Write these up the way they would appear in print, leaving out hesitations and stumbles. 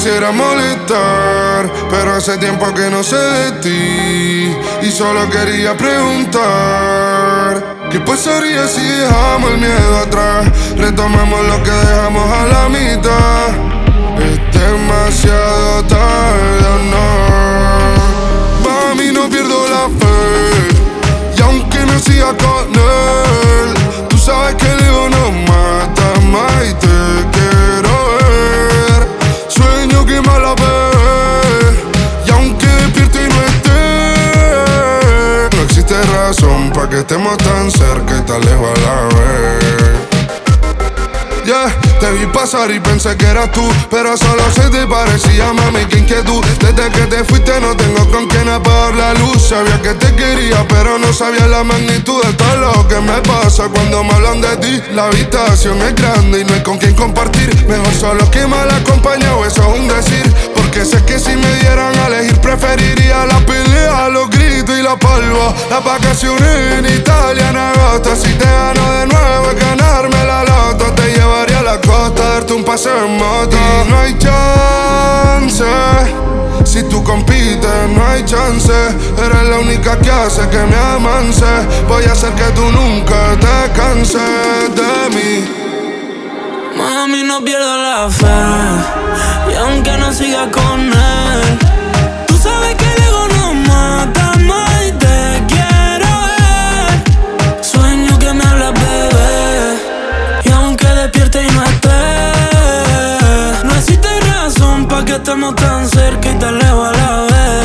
quisiera molestar, pero hace tiempo que no sé de ti y solo quería preguntar: ¿qué pasaría si dejamos el miedo atrás? Retomamos lo que dejamos a la mitad. Es demasiado tarde, ¿o no? Mami, no pierdo la fe, y aunque no siga con él, tú sabes que el ego no mata más y te quiero ver. Sueño que me la ve, y aunque despierto y no esté, no existe razón para que estemos tan cerca y tan lejos a la vez. Yeah, te vi pasar y pensé que eras tú, pero solo se te parecía, mami, qué inquietud. Desde que te fuiste no tengo con quién apagar la luz. Sabía que te quería, pero no sabía la magnitud de todo lo que me pasa cuando me hablan de ti. La habitación es grande y no hay con quién compartir. Mejor solo que mal acompañado, eso es un decir. Porque sé que si me dieran a elegir preferiría la pelea, los gritos y la palva. Las vacaciones en Italia en agosto. Si te gano de nuevo es ganarme la loto. Te llevaría a la costa, darte un paseo en moto. Y no hay chance, si tú compites no hay chance. Eres la única que hace que me amance. Voy a hacer que tú nunca te canses de mí. Mami, no pierdo la fe, y aunque no siga con él, tú sabes que el ego no mata más y te quiero ver. Sueño que me hablas, bebé, y aunque despierte y no esté, no existe razón pa' que estemos tan cerca y tan lejos a la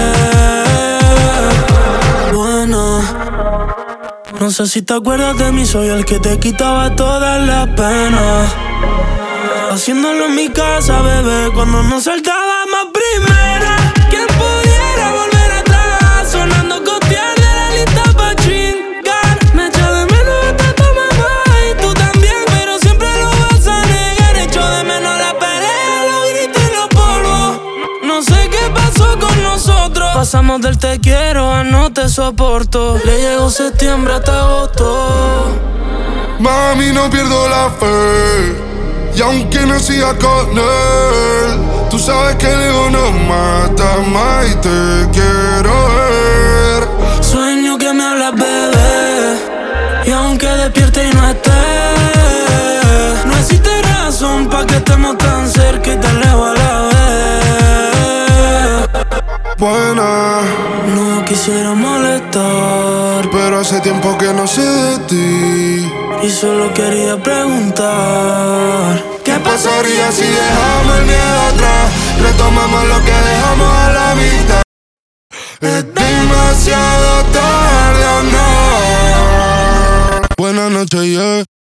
vez. Bueno, no sé si te acuerdas de mí, soy el que te quitaba todas las penas. Haciéndolo en mi casa, bebé, cuando nos saltábamos primera. ¿Quién pudiera volver atrás? Sonando costear de la lista pa' chingar. Me echo de menos hasta tu mamá y tú también, pero siempre lo vas a negar. Echo de menos la pelea, los gritos y los polvos. No sé qué pasó con nosotros. Pasamos del te quiero a no te soporto. Le llegó septiembre hasta agosto. Mami, no pierdo la fe, y aunque no siga con él, tú sabes que el ego no mata más y te quiero ver. Sueño que me hablas, bebé, y aunque despierte y no esté, no existe razón pa' que estemos tan cerca y tan lejos a la vez. Buena, no quisiera molestar, pero hace tiempo que no sé de ti y solo quería preguntar: ¿qué pasaría si dejamos el miedo atrás? Retomamos lo que dejamos a la mitad. Es demasiado tarde, ¿o no? Buenas noches, yeah.